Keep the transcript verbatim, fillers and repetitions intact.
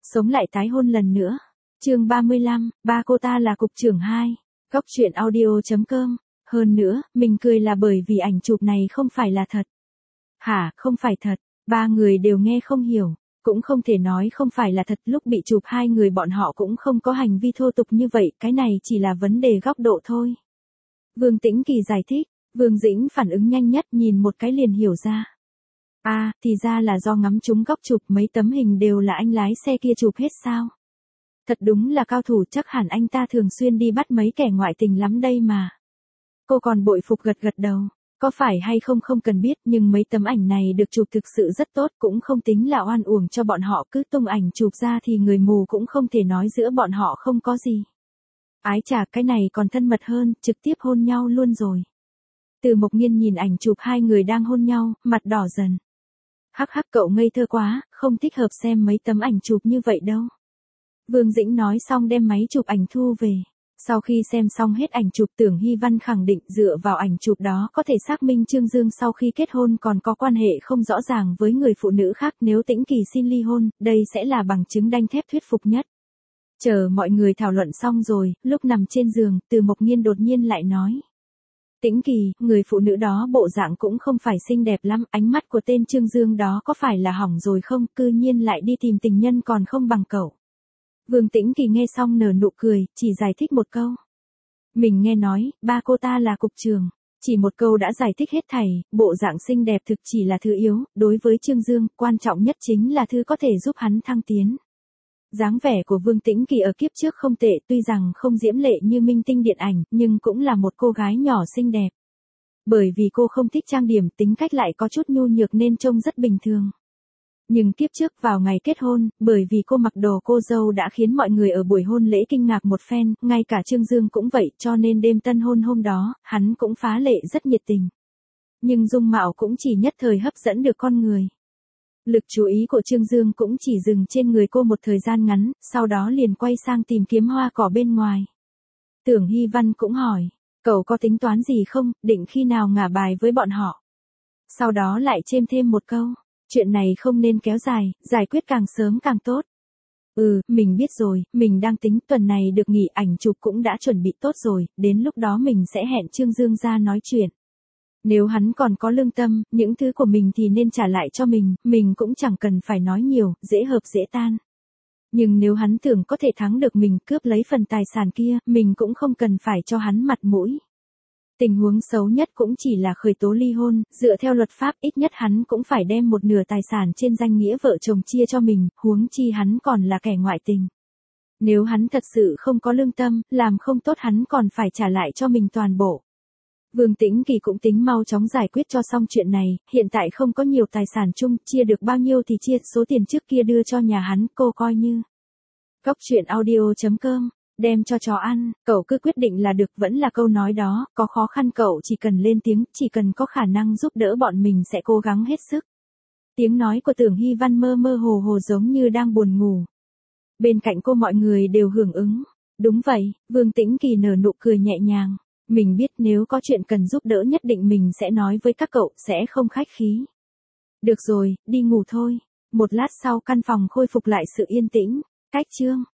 Sống lại tái hôn lần nữa. Chương ba mươi lăm, ba cô ta là cục trưởng hai. Góc truyện audio chấm com. Hơn nữa, mình cười là bởi vì ảnh chụp này không phải là thật. Hả, không phải thật, ba người đều nghe không hiểu. Cũng không thể nói không phải là thật, lúc bị chụp hai người bọn họ cũng không có hành vi thô tục như vậy, cái này chỉ là vấn đề góc độ thôi. Vương Tĩnh Kỳ giải thích, Vương Dĩnh phản ứng nhanh nhất, nhìn một cái liền hiểu ra. À, thì ra là do ngắm trúng góc chụp, mấy tấm hình đều là anh lái xe kia chụp hết sao? Thật đúng là cao thủ, chắc hẳn anh ta thường xuyên đi bắt mấy kẻ ngoại tình lắm đây mà. Cô còn bội phục gật gật đầu. Có phải hay không không cần biết, nhưng mấy tấm ảnh này được chụp thực sự rất tốt, cũng không tính là oan uổng cho bọn họ, cứ tung ảnh chụp ra thì người mù cũng không thể nói giữa bọn họ không có gì. Ái chà, cái này còn thân mật hơn, trực tiếp hôn nhau luôn rồi. Từ Mộc Nghiên nhìn ảnh chụp hai người đang hôn nhau, mặt đỏ dần. Hắc hắc, cậu ngây thơ quá, không thích hợp xem mấy tấm ảnh chụp như vậy đâu. Vương Dĩnh nói xong đem máy chụp ảnh thu về. Sau khi xem xong hết ảnh chụp, Tưởng Hy Văn khẳng định dựa vào ảnh chụp đó có thể xác minh Trương Dương sau khi kết hôn còn có quan hệ không rõ ràng với người phụ nữ khác, nếu Tĩnh Kỳ xin ly hôn, đây sẽ là bằng chứng đanh thép thuyết phục nhất. Chờ mọi người thảo luận xong rồi, lúc nằm trên giường, Từ Mộc Nghiên đột nhiên lại nói. Tĩnh Kỳ, người phụ nữ đó bộ dạng cũng không phải xinh đẹp lắm, ánh mắt của tên Trương Dương đó có phải là hỏng rồi không, cư nhiên lại đi tìm tình nhân còn không bằng cậu. Vương Tĩnh Kỳ nghe xong nở nụ cười, chỉ giải thích một câu. Mình nghe nói, ba cô ta là cục trưởng. Chỉ một câu đã giải thích hết thảy, bộ dạng xinh đẹp thực chỉ là thứ yếu, đối với Trương Dương, quan trọng nhất chính là thứ có thể giúp hắn thăng tiến. Dáng vẻ của Vương Tĩnh Kỳ ở kiếp trước không tệ, tuy rằng không diễm lệ như minh tinh điện ảnh, nhưng cũng là một cô gái nhỏ xinh đẹp. Bởi vì cô không thích trang điểm, tính cách lại có chút nhu nhược nên trông rất bình thường. Nhưng kiếp trước vào ngày kết hôn, bởi vì cô mặc đồ cô dâu đã khiến mọi người ở buổi hôn lễ kinh ngạc một phen, ngay cả Trương Dương cũng vậy, cho nên đêm tân hôn hôm đó, hắn cũng phá lệ rất nhiệt tình. Nhưng dung mạo cũng chỉ nhất thời hấp dẫn được con người. Lực chú ý của Trương Dương cũng chỉ dừng trên người cô một thời gian ngắn, sau đó liền quay sang tìm kiếm hoa cỏ bên ngoài. Tưởng Hy Văn cũng hỏi, cậu có tính toán gì không, định khi nào ngả bài với bọn họ? Sau đó lại chêm thêm một câu. Chuyện này không nên kéo dài, giải quyết càng sớm càng tốt. Ừ, mình biết rồi, mình đang tính tuần này được nghỉ, ảnh chụp cũng đã chuẩn bị tốt rồi, đến lúc đó mình sẽ hẹn Trương Dương ra nói chuyện. Nếu hắn còn có lương tâm, những thứ của mình thì nên trả lại cho mình, mình cũng chẳng cần phải nói nhiều, dễ hợp dễ tan. Nhưng nếu hắn tưởng có thể thắng được mình, cướp lấy phần tài sản kia, mình cũng không cần phải cho hắn mặt mũi. Tình huống xấu nhất cũng chỉ là khởi tố ly hôn, dựa theo luật pháp ít nhất hắn cũng phải đem một nửa tài sản trên danh nghĩa vợ chồng chia cho mình, huống chi hắn còn là kẻ ngoại tình. Nếu hắn thật sự không có lương tâm, làm không tốt hắn còn phải trả lại cho mình toàn bộ. Vương Tĩnh Kỳ cũng tính mau chóng giải quyết cho xong chuyện này, hiện tại không có nhiều tài sản chung, chia được bao nhiêu thì chia, số tiền trước kia đưa cho nhà hắn, cô coi như. Góc truyện audio chấm com. Đem cho chó ăn, cậu cứ quyết định là được, vẫn là câu nói đó, có khó khăn cậu chỉ cần lên tiếng, chỉ cần có khả năng giúp đỡ bọn mình sẽ cố gắng hết sức. Tiếng nói của Tưởng Hy Văn mơ mơ hồ hồ giống như đang buồn ngủ. Bên cạnh cô mọi người đều hưởng ứng. Đúng vậy, Vương Tĩnh Kỳ nở nụ cười nhẹ nhàng. Mình biết nếu có chuyện cần giúp đỡ nhất định mình sẽ nói với các cậu, sẽ không khách khí. Được rồi, đi ngủ thôi. Một lát sau căn phòng khôi phục lại sự yên tĩnh. Cách chương.